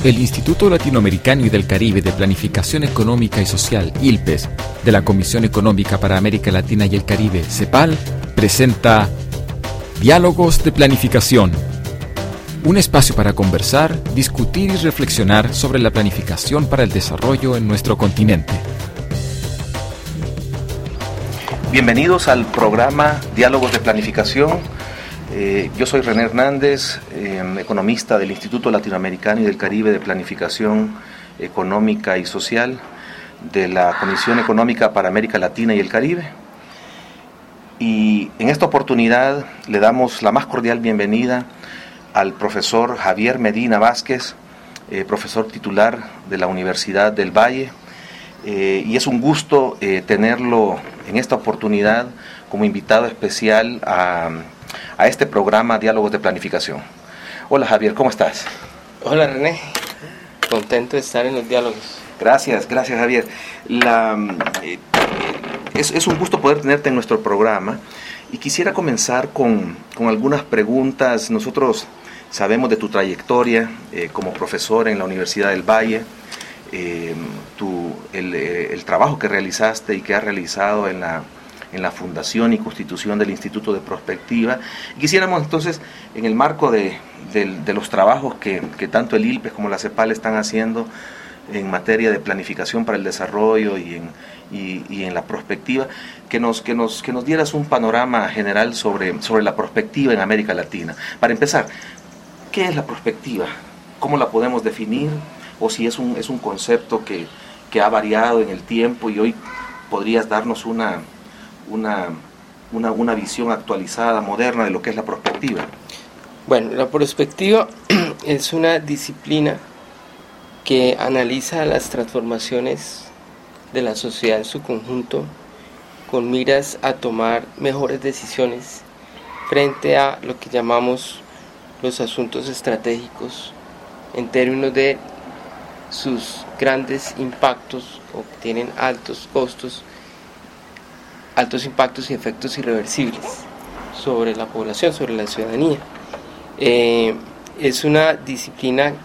El Instituto Latinoamericano y del Caribe de Planificación Económica y Social, ILPES, de la Comisión Económica para América Latina y el Caribe, CEPAL, presenta Diálogos de Planificación, un espacio para conversar, discutir y reflexionar sobre la planificación para el desarrollo en nuestro continente. Bienvenidos al programa Diálogos de Planificación. Yo soy René Hernández, economista del Instituto Latinoamericano y del Caribe de Planificación Económica y Social de la Comisión Económica para América Latina y el Caribe. Y en esta oportunidad le damos la más cordial bienvenida al profesor Javier Medina Vázquez, profesor titular de la Universidad del Valle. Y es un gusto tenerlo en esta oportunidad como invitado especial a este programa Diálogos de Planificación. Hola Javier, ¿cómo estás? Hola René, contento de estar en los diálogos. Gracias Javier. Es un gusto poder tenerte en nuestro programa y quisiera comenzar con algunas preguntas. Nosotros sabemos de tu trayectoria como profesor en la Universidad del Valle, el trabajo que realizaste y que has realizado en la fundación y constitución del Instituto de Prospectiva. Y quisiéramos entonces, en el marco de los trabajos que tanto el ILPES como la CEPAL están haciendo en materia de planificación para el desarrollo y en la prospectiva, que nos dieras un panorama general sobre la prospectiva en América Latina. Para empezar, ¿qué es la prospectiva? ¿Cómo la podemos definir? O si es un concepto que ha variado en el tiempo y hoy podrías darnos una visión actualizada, moderna de lo que es la prospectiva. Bueno, la prospectiva es una disciplina que analiza las transformaciones de la sociedad en su conjunto con miras a tomar mejores decisiones frente a lo que llamamos los asuntos estratégicos en términos de sus grandes impactos o que tienen altos costos, altos impactos y efectos irreversibles sobre la población, sobre la ciudadanía. Es una disciplina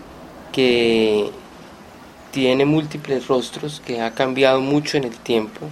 que tiene múltiples rostros, que ha cambiado mucho en el tiempo,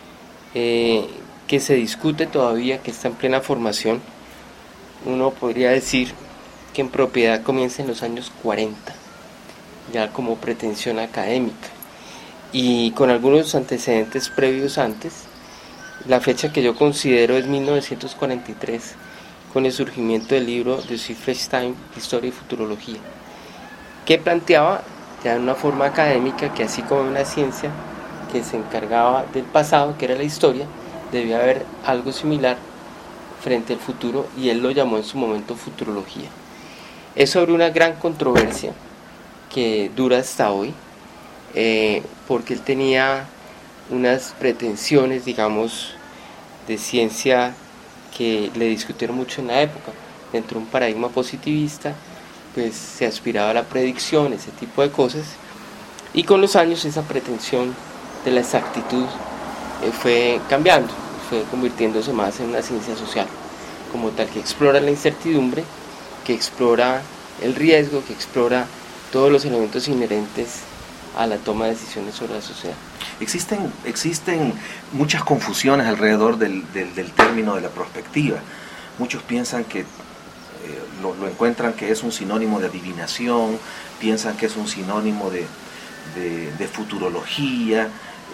que se discute todavía, que está en plena formación. Uno podría decir que en propiedad comienza en los años 40, ya como pretensión académica, y con algunos antecedentes previos antes. La fecha que yo considero es 1943, con el surgimiento del libro de Sir Feinstein, Historia y Futurología, que planteaba ya en una forma académica que así como una ciencia que se encargaba del pasado, que era la historia, debía haber algo similar frente al futuro, y él lo llamó en su momento futurología. Es sobre una gran controversia que dura hasta hoy, porque él tenía unas pretensiones, digamos, de ciencia que le discutieron mucho en la época. Dentro de un paradigma positivista, pues se aspiraba a la predicción, ese tipo de cosas, y con los años esa pretensión de la exactitud fue cambiando, fue convirtiéndose más en una ciencia social, como tal, que explora la incertidumbre, que explora el riesgo, que explora todos los elementos inherentes a la toma de decisiones sobre la sociedad. Existen muchas confusiones alrededor del término de la prospectiva. Muchos piensan que lo encuentran que es un sinónimo de adivinación, piensan que es un sinónimo de futurología.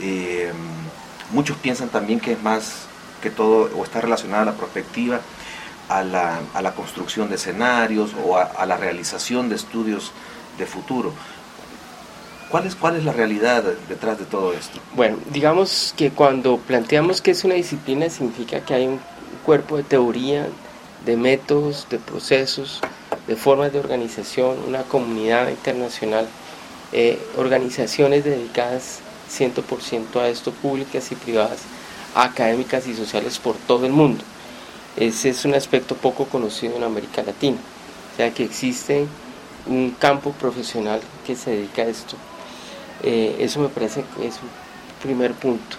Muchos piensan también que es más que todo, o está relacionada la prospectiva a la construcción de escenarios o a la realización de estudios de futuro. ¿Cuál es la realidad detrás de todo esto? Bueno, digamos que cuando planteamos que es una disciplina, significa que hay un cuerpo de teoría, de métodos, de procesos, de formas de organización, una comunidad internacional, organizaciones dedicadas 100% a esto, públicas y privadas, académicas y sociales por todo el mundo. Ese es un aspecto poco conocido en América Latina, o sea que existe un campo profesional que se dedica a esto. Eso me parece que es un primer punto.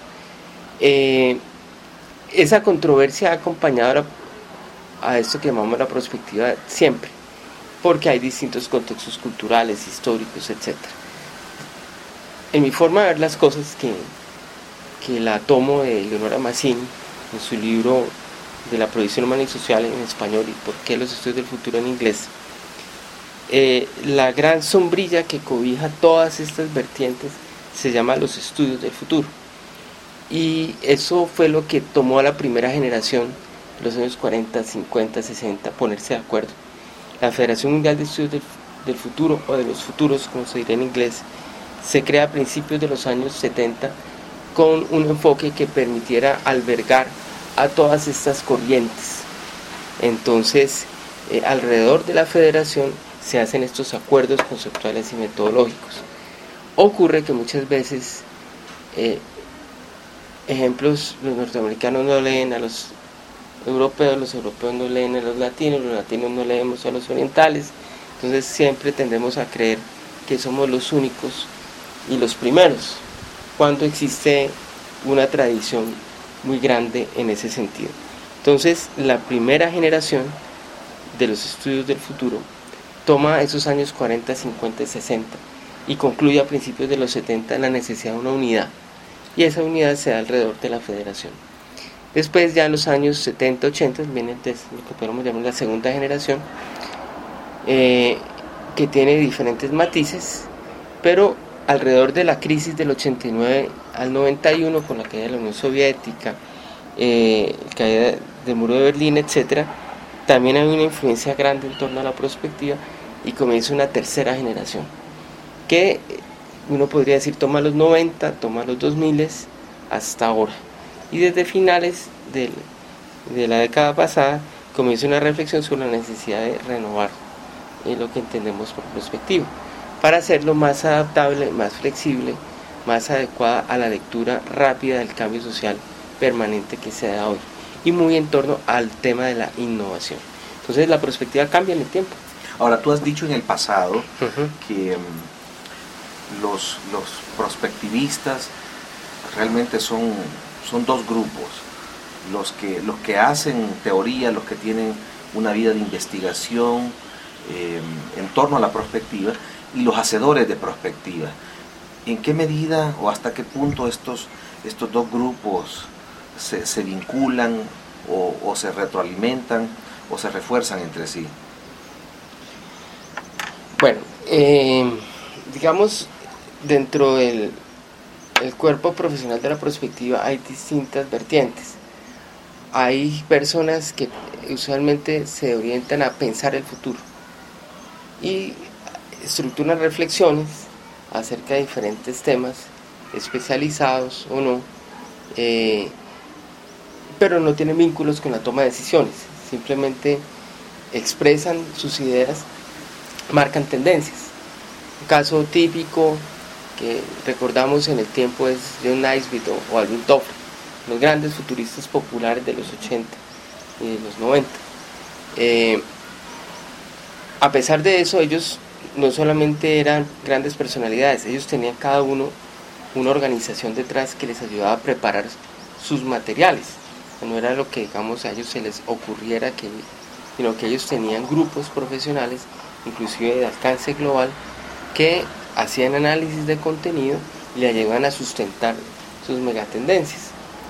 Esa controversia ha acompañado a esto que llamamos la prospectiva siempre. porque hay distintos contextos culturales, históricos, etc. En mi forma de ver las cosas, que la tomo de Leonora Mazzini en su libro de la provisión humana y social en español y por qué los estudios del futuro en inglés, la gran sombrilla que cobija todas estas vertientes se llama los estudios del futuro, y eso fue lo que tomó a la primera generación en los años 40, 50, 60 ponerse de acuerdo. La Federación Mundial de Estudios del Futuro, o de los futuros como se diría en inglés, se crea a principios de los años 70 con un enfoque que permitiera albergar a todas estas corrientes. Entonces, alrededor de la federación se hacen estos acuerdos conceptuales y metodológicos. Ocurre que muchas veces, ejemplos, los norteamericanos no leen a los europeos no leen a los latinos no leemos a los orientales, entonces siempre tendemos a creer que somos los únicos y los primeros, cuando existe una tradición muy grande en ese sentido. Entonces, la primera generación de los estudios del futuro toma esos años 40, 50 y 60 y concluye a principios de los 70 la necesidad de una unidad, y esa unidad se da alrededor de la federación. Después, ya en los años 70, 80, viene lo que podemos llamar la segunda generación, que tiene diferentes matices, pero alrededor de la crisis del 89 al 91, con la caída de la Unión Soviética, caída del muro de Berlín, etc., también hay una influencia grande en torno a la prospectiva, y comienza una tercera generación, que uno podría decir toma los 90, toma los 2000 hasta ahora. Y desde finales de la década pasada comienza una reflexión sobre la necesidad de renovar lo que entendemos por prospectiva, para hacerlo más adaptable, más flexible, más adecuada a la lectura rápida del cambio social permanente que se da hoy, y muy en torno al tema de la innovación. Entonces la prospectiva cambia en el tiempo. Ahora, tú has dicho en el pasado que los prospectivistas realmente son dos grupos: los que hacen teoría, los que tienen una vida de investigación en torno a la prospectiva, y los hacedores de prospectiva. ¿En qué medida o hasta qué punto estos dos grupos se vinculan o se retroalimentan o se refuerzan entre sí? Bueno, digamos, dentro del cuerpo profesional de la prospectiva hay distintas vertientes. Hay personas que usualmente se orientan a pensar el futuro y estructuran reflexiones acerca de diferentes temas, especializados o no, pero no tienen vínculos con la toma de decisiones, simplemente expresan sus ideas, marcan tendencias. Un caso típico que recordamos en el tiempo es John Naisbitt o Alvin Toffler, los grandes futuristas populares de los 80 y de los 90. A pesar de eso, ellos no solamente eran grandes personalidades, ellos tenían cada uno una organización detrás que les ayudaba a preparar sus materiales. No era lo que, digamos, a ellos se les ocurriera, sino que ellos tenían grupos profesionales, inclusive de alcance global, que hacían análisis de contenido y le ayudaban a sustentar sus megatendencias.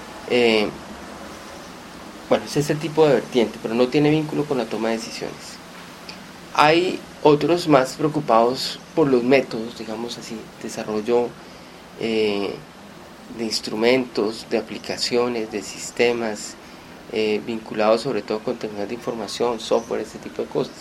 Bueno, es ese tipo de vertiente, pero no tiene vínculo con la toma de decisiones. Hay otros más preocupados por los métodos, digamos así, desarrollo de instrumentos, de aplicaciones, de sistemas, vinculados sobre todo con tecnologías de información, software, ese tipo de cosas.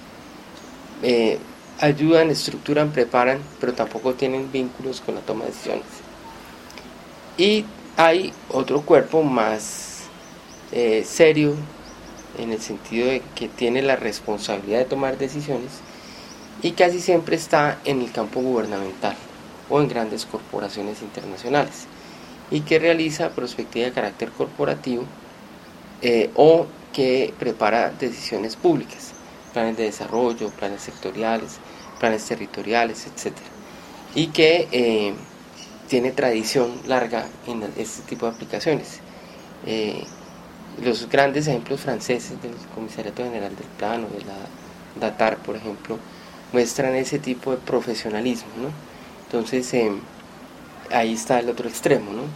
Ayudan, estructuran, preparan, pero tampoco tienen vínculos con la toma de decisiones. Y hay otro cuerpo más serio, en el sentido de que tiene la responsabilidad de tomar decisiones, y casi siempre está en el campo gubernamental o en grandes corporaciones internacionales, y que realiza prospectiva de carácter corporativo o que prepara decisiones públicas, planes de desarrollo, planes sectoriales, planes territoriales, etc. Y que tiene tradición larga en este tipo de aplicaciones. Los grandes ejemplos franceses del Comisariato General del Plan o de la Datar, por ejemplo, muestran ese tipo de profesionalismo, ¿no? Entonces, ahí está el otro extremo, ¿no?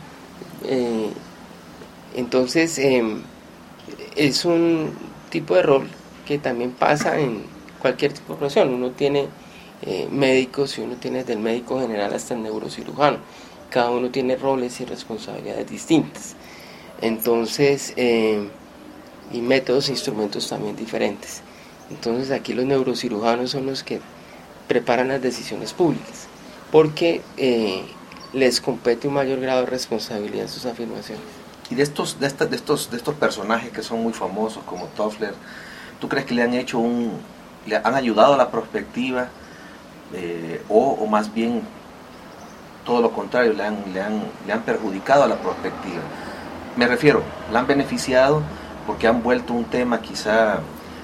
Entonces, es un tipo de rol que también pasa en cualquier tipo de profesión. Uno tiene médicos y uno tiene desde el médico general hasta el neurocirujano. Cada uno tiene roles y responsabilidades distintas. Entonces, y métodos e instrumentos también diferentes. Entonces, aquí los neurocirujanos son los que preparan las decisiones públicas, porque les compete un mayor grado de responsabilidad en sus afirmaciones. Y de estos personajes que son muy famosos como Toffler, ¿tú crees que le han ayudado a la prospectiva o más bien todo lo contrario, le han perjudicado a la prospectiva? Me refiero, la han beneficiado porque han vuelto un tema quizá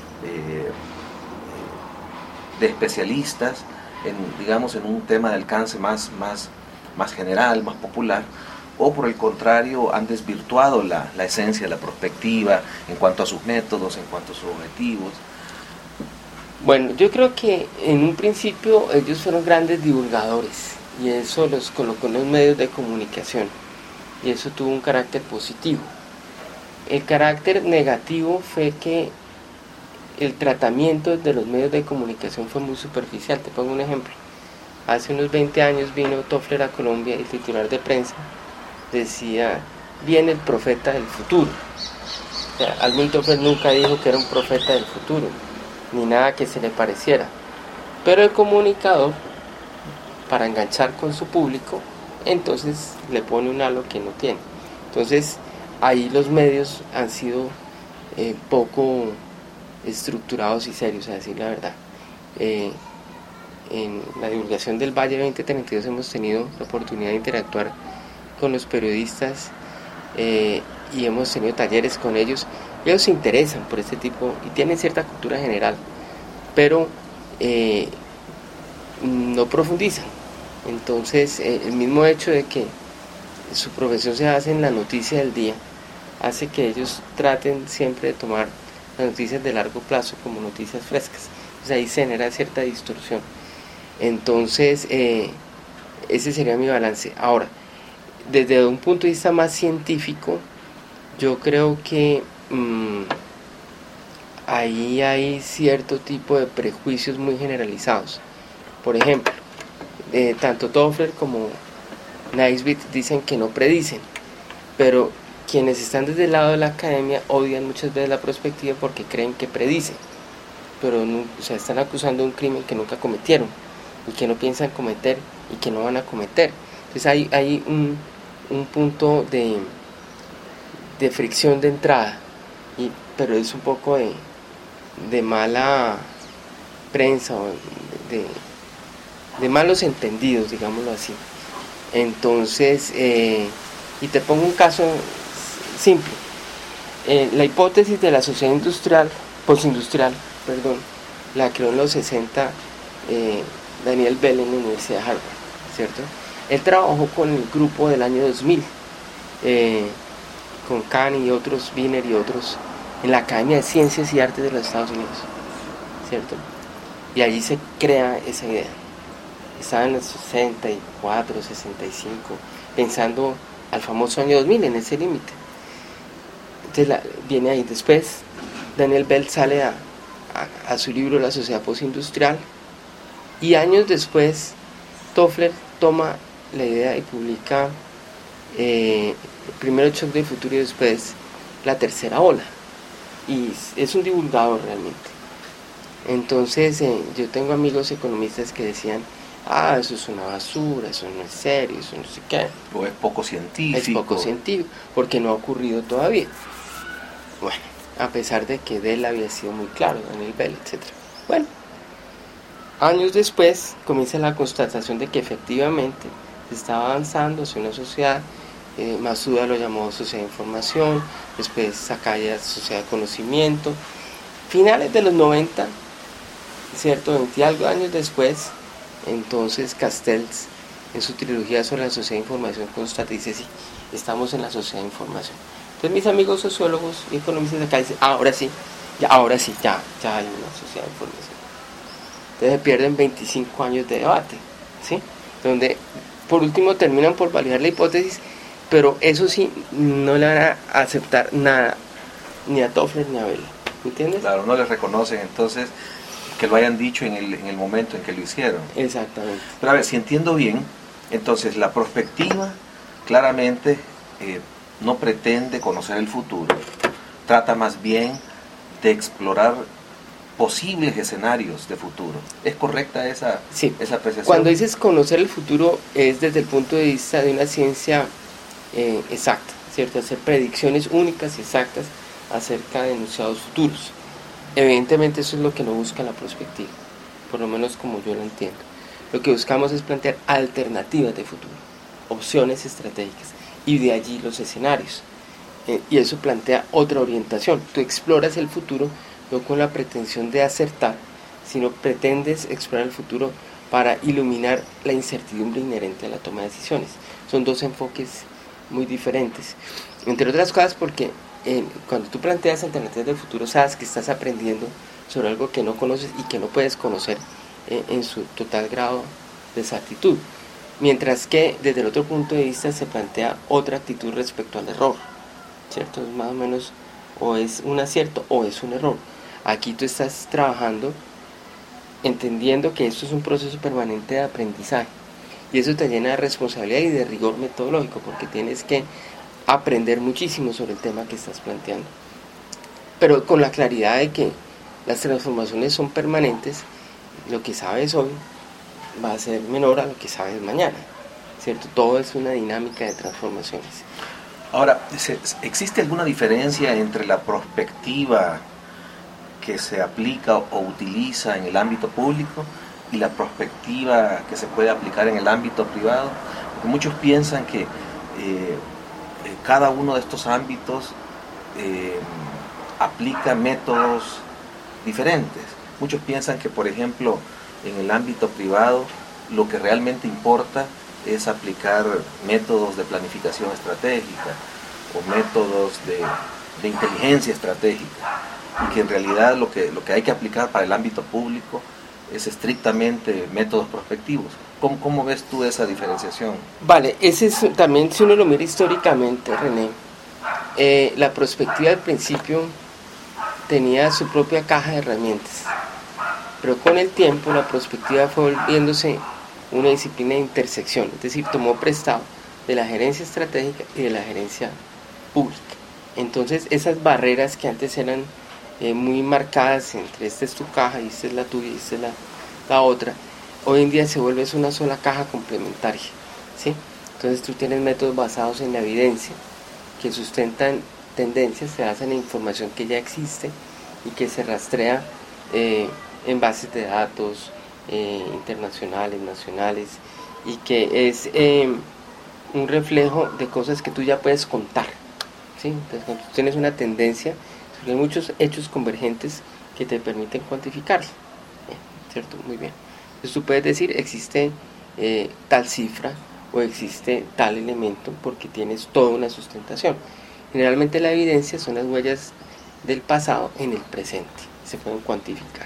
de especialistas, en un tema de alcance más general, más popular, o por el contrario han desvirtuado la esencia de la prospectiva en cuanto a sus métodos, en cuanto a sus objetivos. Bueno, yo creo que en un principio ellos fueron grandes divulgadores y eso los colocó en los medios de comunicación y eso tuvo un carácter positivo. El carácter negativo fue que el tratamiento de los medios de comunicación fue muy superficial. Te pongo un ejemplo. Hace unos 20 años vino Toffler a Colombia y el titular de prensa decía: viene el profeta del futuro. O sea, Alvin Toffler nunca dijo que era un profeta del futuro, ni nada que se le pareciera. Pero el comunicador, para enganchar con su público, entonces le pone un halo que no tiene. Entonces, ahí los medios han sido poco estructurados y serios, a decir la verdad. En la divulgación del Valle 2032 hemos tenido la oportunidad de interactuar con los periodistas y hemos tenido talleres con ellos. Ellos se interesan por este tipo y tienen cierta cultura general, pero no profundizan. Entonces, el mismo hecho de que su profesión se basa en la noticia del día hace que ellos traten siempre de tomar las noticias de largo plazo como noticias frescas. Entonces ahí se genera cierta distorsión. Entonces, ese sería mi balance. Ahora, desde un punto de vista más científico, yo creo que ahí hay cierto tipo de prejuicios muy generalizados. Por ejemplo, tanto Toffler como Naisbitt dicen que no predicen, pero quienes están desde el lado de la academia odian muchas veces la prospectiva porque creen que predicen, pero no, o sea, están acusando un crimen que nunca cometieron y que no piensan cometer y que no van a cometer. Entonces hay un punto de fricción de entrada, pero es un poco de mala prensa o de malos entendidos, digámoslo así. Entonces, y te pongo un caso simple. La hipótesis de la sociedad postindustrial, la creó en los 60 Daniel Bell en la Universidad de Harvard, ¿cierto? Él trabajó con el grupo del año 2000, con Kahn y otros, Wiener y otros, en la Academia de Ciencias y Artes de los Estados Unidos, ¿cierto? Y allí se crea esa idea. Estaba en los 64, 65, pensando al famoso año 2000, en ese límite. Entonces viene ahí. Después Daniel Bell sale a su libro La Sociedad Postindustrial, y años después Toffler toma la idea y publica primero el Shock del Futuro y después La Tercera Ola, y es un divulgador realmente. Entonces yo tengo amigos economistas que decían: eso es una basura, eso no es serio, eso no sé qué. O es poco científico. Es poco científico, porque no ha ocurrido todavía. Bueno, a pesar de que Dell había sido muy claro, Daniel Bell, etc. Bueno, años después comienza la constatación de que efectivamente se estaba avanzando hacia una sociedad, Masuda lo llamó sociedad de información, después Sakaya sociedad de conocimiento. Finales de los 90, ¿cierto? 20 y algo años después, entonces Castells, en su trilogía sobre la sociedad de información, constata y dice: sí, estamos en la sociedad de información. Entonces mis amigos sociólogos y economistas de acá dicen: ahora sí, ahora sí, ya hay una sociedad de información. Entonces se pierden 25 años de debate, ¿sí? Donde por último terminan por validar la hipótesis, pero eso sí, no le van a aceptar nada, ni a Toffler ni a Vela, ¿entiendes? Claro, no les reconocen entonces que lo hayan dicho en el momento en que lo hicieron. Exactamente. Pero a ver, si entiendo bien, entonces la prospectiva claramente no pretende conocer el futuro, trata más bien de explorar posibles escenarios de futuro. ¿Es correcta esa apreciación? Cuando dices conocer el futuro es desde el punto de vista de una ciencia exacta, ¿cierto? Hacer predicciones únicas y exactas acerca de enunciados futuros. Evidentemente eso es lo que no busca la prospectiva, por lo menos como yo lo entiendo. Lo que buscamos es plantear alternativas de futuro, opciones estratégicas, y de allí los escenarios. Y eso plantea otra orientación. Tú exploras el futuro no con la pretensión de acertar, sino pretendes explorar el futuro para iluminar la incertidumbre inherente a la toma de decisiones. Son dos enfoques muy diferentes. Entre otras cosas porque cuando tú planteas alternativas del futuro, sabes que estás aprendiendo sobre algo que no conoces y que no puedes conocer en su total grado de exactitud. Mientras que desde el otro punto de vista se plantea otra actitud respecto al error, ¿cierto? Más o menos o es un acierto o es un error. Aquí tú estás trabajando entendiendo que esto es un proceso permanente de aprendizaje y eso te llena de responsabilidad y de rigor metodológico porque tienes que aprender muchísimo sobre el tema que estás planteando, pero con la claridad de que las transformaciones son permanentes. Lo que sabes hoy va a ser menor a lo que sabes mañana, ¿cierto? Todo es una dinámica de transformaciones. Ahora, ¿existe alguna diferencia entre la prospectiva que se aplica o utiliza en el ámbito público y la prospectiva que se puede aplicar en el ámbito privado? Porque muchos piensan que cada uno de estos ámbitos aplica métodos diferentes. Muchos piensan que, por ejemplo, en el ámbito privado lo que realmente importa es aplicar métodos de planificación estratégica o métodos de inteligencia estratégica, y que en realidad lo que hay que aplicar para el ámbito público es estrictamente métodos prospectivos. ¿Cómo ves tú esa diferenciación? Vale, ese es también, si uno lo mira históricamente, René, la prospectiva al principio tenía su propia caja de herramientas, pero con el tiempo la prospectiva fue volviéndose una disciplina de intersección, es decir, tomó prestado de la gerencia estratégica y de la gerencia pública. Entonces esas barreras que antes eran muy marcadas entre esta es tu caja y esta es la tuya y esta es la otra, hoy en día se vuelve una sola caja complementaria, ¿sí? Entonces tú tienes métodos basados en la evidencia que sustentan tendencias, se basan en información que ya existe y que se rastrea en bases de datos internacionales, nacionales, y que es un reflejo de cosas que tú ya puedes contar, ¿sí? Entonces cuando tú tienes una tendencia, hay muchos hechos convergentes que te permiten cuantificarlo, ¿cierto? Muy bien. Entonces tú puedes decir existe tal cifra o existe tal elemento porque tienes toda una sustentación. Generalmente la evidencia son las huellas del pasado en el presente, se pueden cuantificar.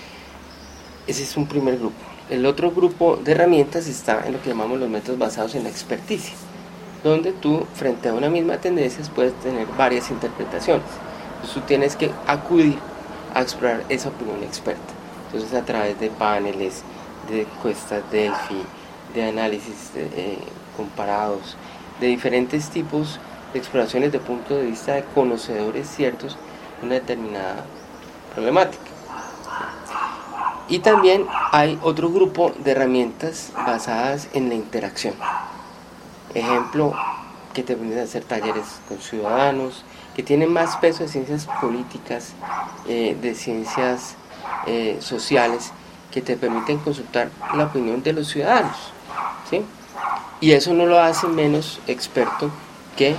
Ese es un primer grupo. El otro grupo de herramientas está en lo que llamamos los métodos basados en la experticia, donde tú frente a una misma tendencia puedes tener varias interpretaciones. Entonces tú tienes que acudir a explorar esa opinión experta. Entonces a través de paneles, de encuestas Delphi, de análisis comparados, de diferentes tipos de exploraciones de punto de vista de conocedores ciertos de una determinada problemática. Y también hay otro grupo de herramientas basadas en la interacción. Ejemplo, que te permiten hacer talleres con ciudadanos, que tienen más peso de ciencias políticas, de ciencias sociales, que te permiten consultar la opinión de los ciudadanos, ¿sí? Y eso no lo hace menos experto que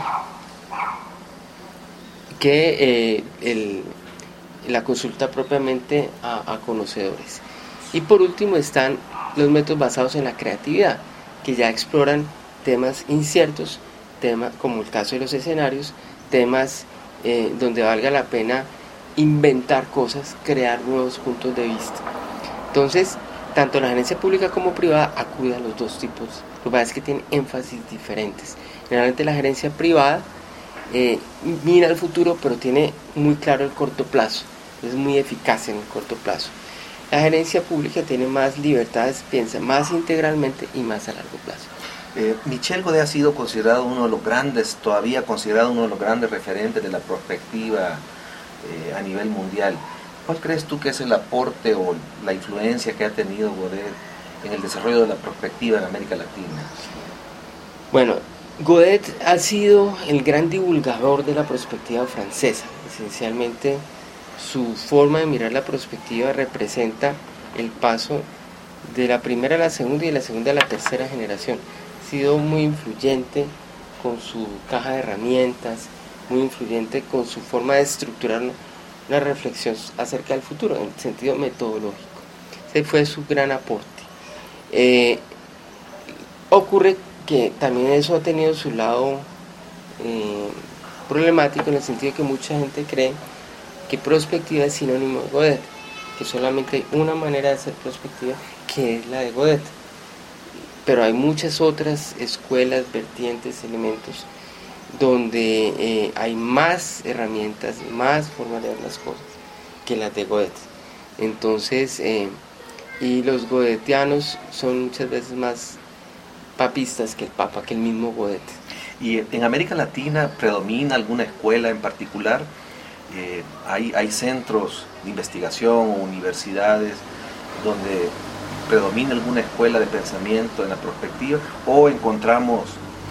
la consulta propiamente a conocedores. Y por último están los métodos basados en la creatividad, que ya exploran temas inciertos, temas como el caso de los escenarios, temas donde valga la pena inventar cosas, crear nuevos puntos de vista. Entonces, tanto la gerencia pública como privada acude a los dos tipos. Lo que pasa es que tienen énfasis diferentes. Generalmente la gerencia privada mira al futuro, pero tiene muy claro el corto plazo, es muy eficaz en el corto plazo. La gerencia pública tiene más libertades, piensa más integralmente y más a largo plazo. Michel Godet ha sido considerado uno de los grandes, todavía considerado uno de los grandes referentes de la prospectiva a nivel mundial. ¿Cuál crees tú que es el aporte o la influencia que ha tenido Godet en el desarrollo de la prospectiva en América Latina? Bueno, Godet ha sido el gran divulgador de la prospectiva francesa. Esencialmente, su forma de mirar la prospectiva representa el paso de la primera a la segunda y de la segunda a la tercera generación. Ha sido muy influyente con su caja de herramientas, muy influyente con su forma de estructurar una reflexión acerca del futuro, en el sentido metodológico. Ese fue su gran aporte. Ocurre que también eso ha tenido su lado problemático, en el sentido de que mucha gente cree que prospectiva es sinónimo de Godet, que solamente hay una manera de hacer prospectiva, que es la de Godet. Pero hay muchas otras escuelas, vertientes, elementos, donde hay más herramientas, más formas de ver las cosas que las de Godet. Entonces, y los godetianos son muchas veces más papistas que el Papa, que el mismo Godet. ¿Y en América Latina predomina alguna escuela en particular? ¿Hay centros de investigación o universidades donde predomina alguna escuela de pensamiento en la prospectiva, o encontramos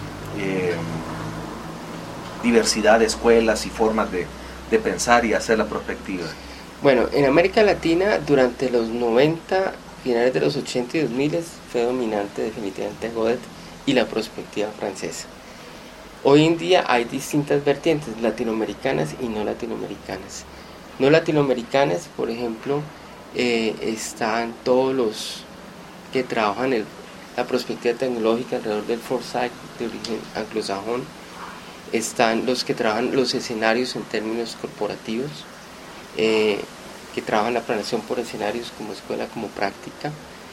diversidad de escuelas y formas de pensar y hacer la prospectiva? Bueno, en América Latina durante los 90, finales de los 80 y 2000 fue dominante definitivamente Godet y la prospectiva francesa. Hoy en día hay distintas vertientes, latinoamericanas y no latinoamericanas. No latinoamericanas, por ejemplo, están todos los que trabajan la prospectiva tecnológica alrededor del foresight de origen anglosajón. Están los que trabajan los escenarios en términos corporativos, que trabajan la planeación por escenarios como escuela, como práctica.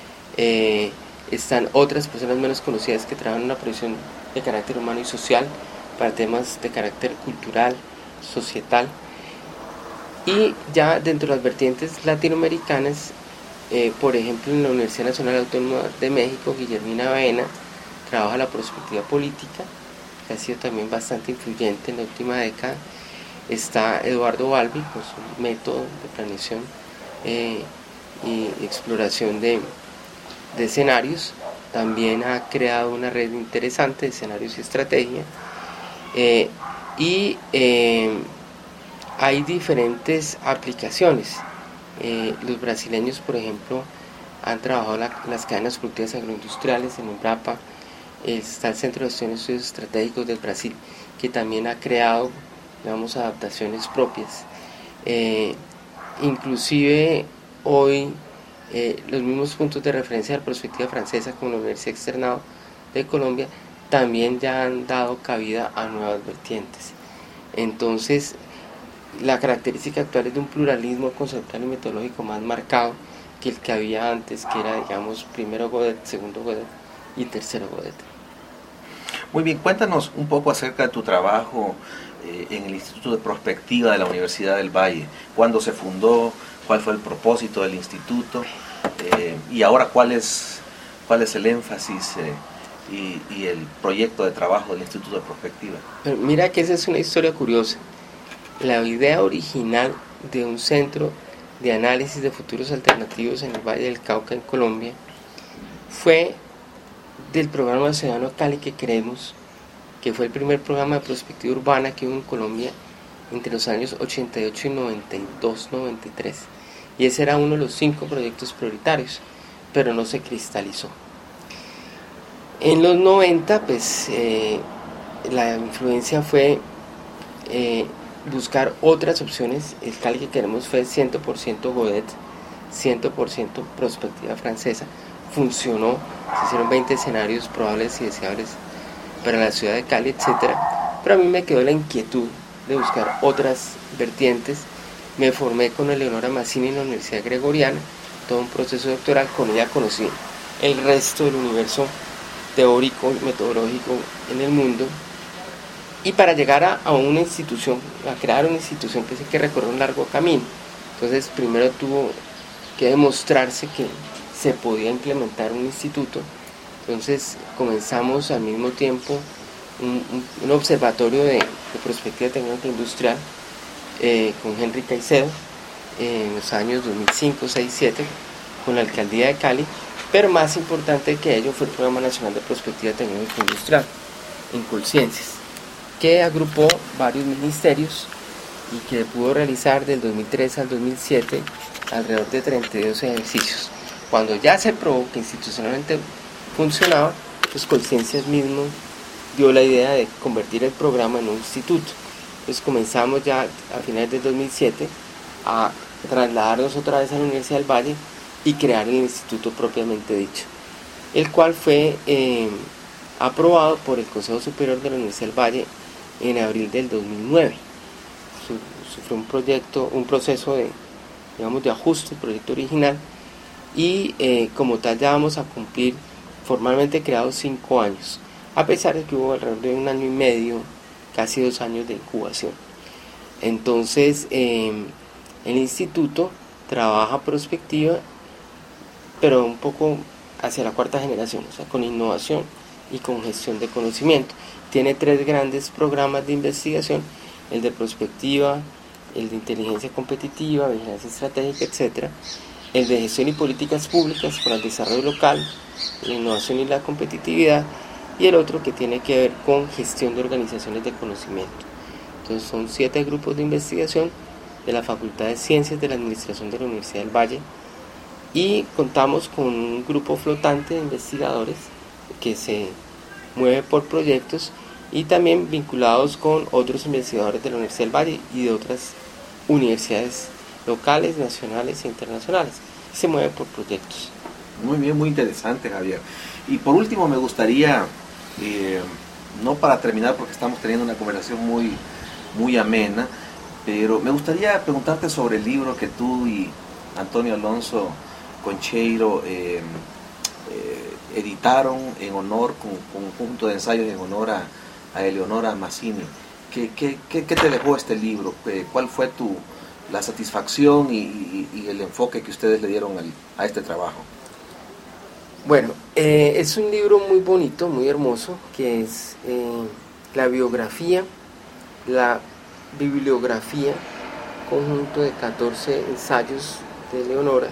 Están otras personas menos conocidas que trabajan una proyección de carácter humano y social para temas de carácter cultural, societal. Y ya dentro de las vertientes latinoamericanas, por ejemplo en la Universidad Nacional Autónoma de México, Guillermina Baena trabaja la prospectiva política, que ha sido también bastante influyente en la última década. Está Eduardo Balbi con su método de planeación y exploración de escenarios. También ha creado una red interesante de escenarios y estrategia. Hay diferentes aplicaciones. Los brasileños, por ejemplo, han trabajado las cadenas productivas agroindustriales en Embrapa. Está el Centro de Estudios Estratégicos del Brasil, que también ha creado, digamos, adaptaciones propias. Inclusive hoy los mismos puntos de referencia de la perspectiva francesa, como la Universidad Externado de Colombia, también ya han dado cabida a nuevas vertientes. Entonces, la característica actual es de un pluralismo conceptual y metodológico más marcado que el que había antes, que era, digamos, primero Godet, segundo Godet y tercero Godet. Muy bien, cuéntanos un poco acerca de tu trabajo en el Instituto de Prospectiva de la Universidad del Valle. ¿Cuándo se fundó? ¿Cuál fue el propósito del instituto? Y ahora, ¿cuál es el énfasis y el proyecto de trabajo del Instituto de Prospectiva? Pero mira que esa es una historia curiosa. La idea original de un centro de análisis de futuros alternativos en el Valle del Cauca, en Colombia, fue del programa Ciudadano Cali que creemos, que fue el primer programa de prospectiva urbana que hubo en Colombia entre los años 88 y 92-93. Y ese era uno de los 5 proyectos prioritarios, pero no se cristalizó. En los 90, pues, la influencia fue buscar otras opciones. El Cali que queremos fue 100% Godet, 100% prospectiva francesa. Funcionó, se hicieron 20 escenarios probables y deseables para la ciudad de Cali, etc. Pero a mí me quedó la inquietud de buscar otras vertientes me formé con Eleonora Mazzini en la Universidad Gregoriana, todo un proceso doctoral. Con ella conocí el resto del universo teórico y metodológico en el mundo, y para llegar a una institución, a crear una institución, pues hay que recorrer un largo camino. Entonces primero tuvo que demostrarse que se podía implementar un instituto. Entonces comenzamos al mismo tiempo un observatorio de prospectiva tecnológica industrial con Henry Caicedo en los años 2005, 2006, 2007 con la alcaldía de Cali, pero más importante que ello fue el Programa Nacional de Prospectiva Tecnológica Industrial en Colciencias, que agrupó varios ministerios y que pudo realizar del 2003 al 2007 alrededor de 32 ejercicios. Cuando ya se probó que institucionalmente funcionaba, pues Colciencias mismo dio la idea de convertir el programa en un instituto. Entonces comenzamos ya a finales del 2007 a trasladarnos otra vez a la Universidad del Valle y crear el instituto propiamente dicho, el cual fue aprobado por el Consejo Superior de la Universidad del Valle en abril del 2009. Fue un proceso de ajuste del proyecto original, y como tal ya vamos a cumplir formalmente creados 5 años, a pesar de que hubo alrededor de 1 año y medio, casi 2 años de incubación. Entonces el instituto trabaja prospectiva, pero un poco hacia la 4ª generación, o sea, con innovación y con gestión de conocimiento. Tiene 3 grandes programas de investigación: el de prospectiva, el de inteligencia competitiva, vigilancia estratégica, etc. El de gestión y políticas públicas para el desarrollo local, la innovación y la competitividad, y el otro que tiene que ver con gestión de organizaciones de conocimiento. Entonces son 7 grupos de investigación de la Facultad de Ciencias de la Administración de la Universidad del Valle, y contamos con un grupo flotante de investigadores que se mueve por proyectos y también vinculados con otros investigadores de la Universidad del Valle y de otras universidades locales, nacionales e internacionales. Se mueve por proyectos. Muy bien, muy interesante, Javier. Y por último me gustaría, no para terminar porque estamos teniendo una conversación muy amena, pero me gustaría preguntarte sobre el libro que tú y Antonio Alonso Concheiro editaron en honor, con un conjunto de ensayos en honor a Eleonora Mazzini. ¿Qué te dejó este libro? ¿Cuál fue la satisfacción y el enfoque que ustedes le dieron a este trabajo? Bueno, es un libro muy bonito, muy hermoso, que es la biografía, la bibliografía, conjunto de 14 ensayos de Eleonora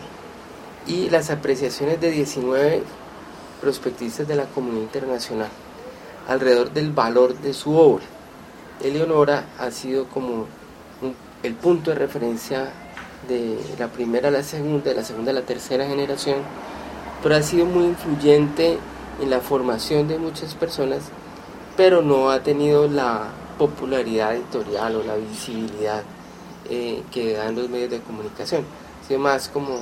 y las apreciaciones de 19 prospectistas de la comunidad internacional alrededor del valor de su obra. Eleonora ha sido como el punto de referencia de la primera a la segunda, de la segunda a la tercera generación, pero ha sido muy influyente en la formación de muchas personas, pero no ha tenido la popularidad editorial o la visibilidad que dan los medios de comunicación. Ha sido más como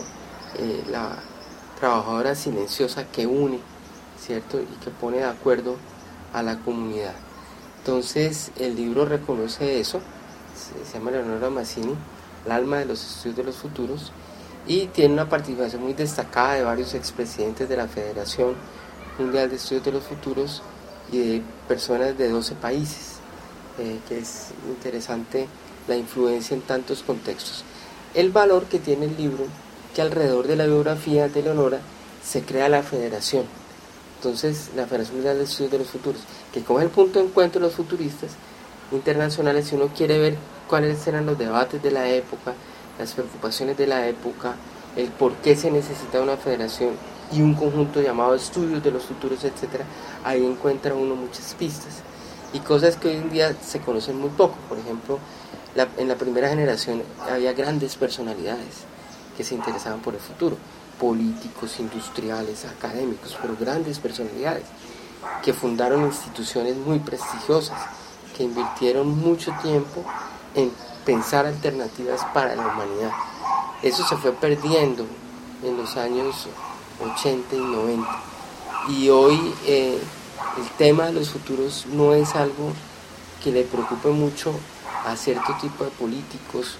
la trabajadora silenciosa que une, ¿cierto? Y que pone de acuerdo a la comunidad. Entonces el libro reconoce eso, se llama Eleonora Mazzini, el alma de los estudios de los futuros, y tiene una participación muy destacada de varios expresidentes de la Federación Mundial de Estudios de los Futuros y de personas de 12 países, que es interesante la influencia en tantos contextos. El valor que tiene el libro, que alrededor de la biografía de Eleonora se crea la Federación. Entonces la Federación Mundial de Estudios de los Futuros, que como es el punto de encuentro de los futuristas internacionales, si uno quiere ver cuáles eran los debates de la época, las preocupaciones de la época, el por qué se necesita una federación y un conjunto llamado Estudios de los Futuros, etc., ahí encuentra uno muchas pistas y cosas que hoy en día se conocen muy poco. Por ejemplo, en la primera generación había grandes personalidades que se interesaban por el futuro, políticos, industriales, académicos, pero grandes personalidades que fundaron instituciones muy prestigiosas, que invirtieron mucho tiempo en pensar alternativas para la humanidad. Eso se fue perdiendo en los años 80 y 90, y hoy el tema de los futuros no es algo que le preocupe mucho a cierto tipo de políticos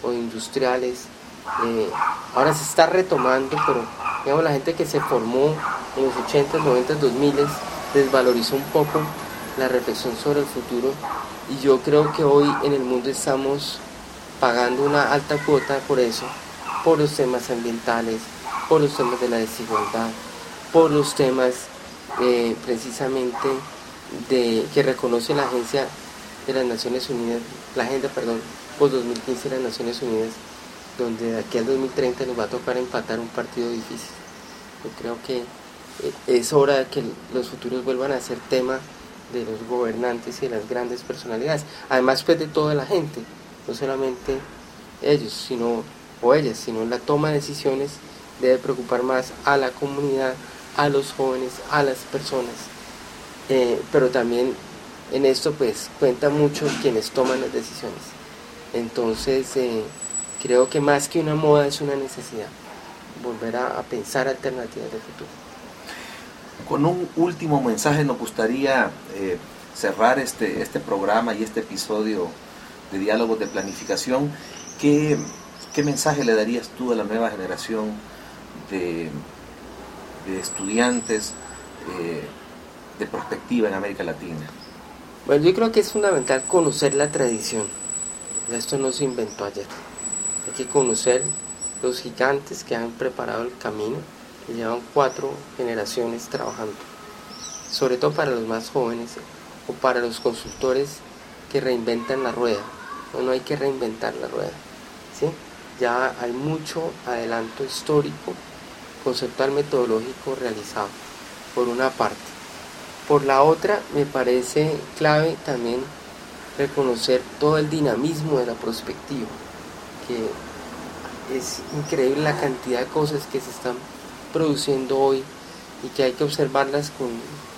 o industriales. Ahora se está retomando, pero digamos la gente que se formó en los 80s, 90s, 2000s desvalorizó un poco la reflexión sobre el futuro, y yo creo que hoy en el mundo estamos pagando una alta cuota por eso, por los temas ambientales, por los temas de la desigualdad, por los temas precisamente que reconoce la Agencia de las Naciones Unidas, la Agenda, por 2015 de las Naciones Unidas, donde de aquí al 2030 nos va a tocar empatar un partido difícil. Yo creo que es hora de que los futuros vuelvan a ser tema de los gobernantes y de las grandes personalidades, además pues de toda la gente, no solamente ellos o ellas, sino la toma de decisiones debe preocupar más a la comunidad, a los jóvenes, a las personas, pero también en esto pues cuenta mucho quienes toman las decisiones. Entonces creo que más que una moda es una necesidad volver a pensar alternativas de futuro. Con un último mensaje nos gustaría cerrar este programa y este episodio de Diálogos de Planificación. ¿Qué mensaje le darías tú a la nueva generación de estudiantes de prospectiva en América Latina? Bueno, yo creo que es fundamental conocer la tradición. Esto no se inventó ayer. Hay que conocer los gigantes que han preparado el camino, que llevan 4 generaciones trabajando, sobre todo para los más jóvenes o para los consultores que reinventan la rueda. No hay que reinventar la rueda, ¿sí? Ya hay mucho adelanto histórico, conceptual, metodológico realizado, por una parte. Por la otra, me parece clave también reconocer todo el dinamismo de la prospectiva, que es increíble la cantidad de cosas que se están produciendo hoy y que hay que observarlas con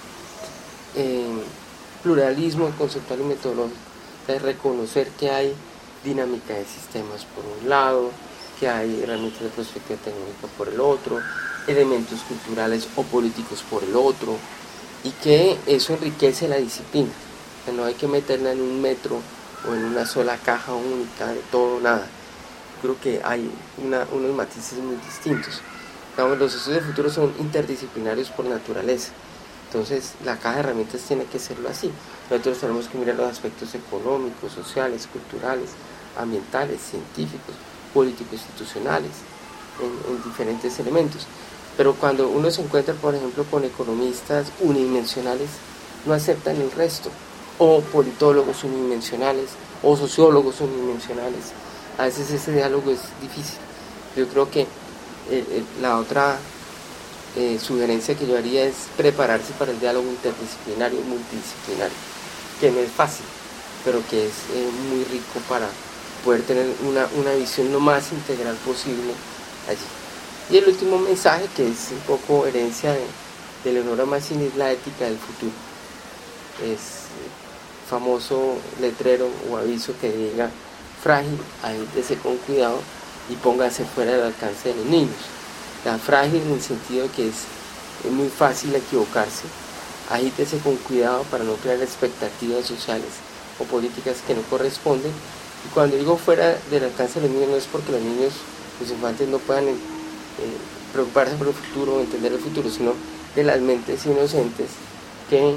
pluralismo conceptual y metodológico. Es reconocer que hay dinámica de sistemas por un lado, que hay herramientas de prospectiva tecnológica por el otro, elementos culturales o políticos por el otro, y que eso enriquece la disciplina. Que no hay que meterla en un metro o en una sola caja única de todo nada. Creo que hay unos matices muy distintos. Digamos, los estudios de futuro son interdisciplinarios por naturaleza. Entonces la caja de herramientas tiene que serlo así. Nosotros tenemos que mirar los aspectos económicos, sociales, culturales, ambientales, científicos, político-institucionales, en diferentes elementos. Pero cuando uno se encuentra, por ejemplo, con economistas unidimensionales, no aceptan el resto, o politólogos unidimensionales, o sociólogos unidimensionales. A veces ese diálogo es difícil. Yo creo que la otra sugerencia que yo haría es prepararse para el diálogo interdisciplinario, multidisciplinario, que no es fácil, pero que es muy rico para poder tener una visión lo más integral posible allí. Y el último mensaje, que es un poco herencia de Leonora Mazzini, es la ética del futuro. Es famoso letrero o aviso que diga: frágil, agítese con cuidado y póngase fuera del alcance de los niños. La frágil en el sentido de que es muy fácil equivocarse, agítese con cuidado para no crear expectativas sociales o políticas que no corresponden. Y cuando digo fuera del alcance de los niños, no es porque los niños, los infantes, no puedan preocuparse por el futuro o entender el futuro, sino de las mentes inocentes que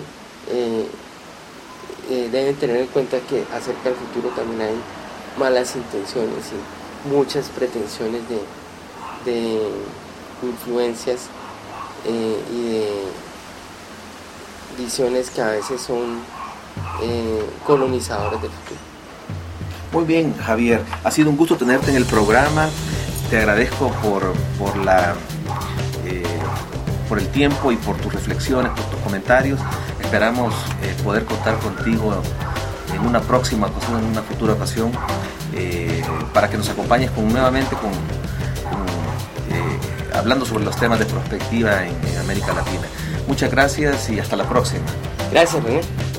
deben tener en cuenta que acerca del futuro también hay malas intenciones y muchas pretensiones de influencias y de visiones que a veces son colonizadoras del futuro. Muy bien, Javier, ha sido un gusto tenerte en el programa. Te agradezco por el tiempo y por tus reflexiones, por tus comentarios. Esperamos poder contar contigo en una próxima ocasión, en una futura ocasión, para que nos acompañes nuevamente hablando sobre los temas de prospectiva en América Latina. Muchas gracias y hasta la próxima. Gracias, René.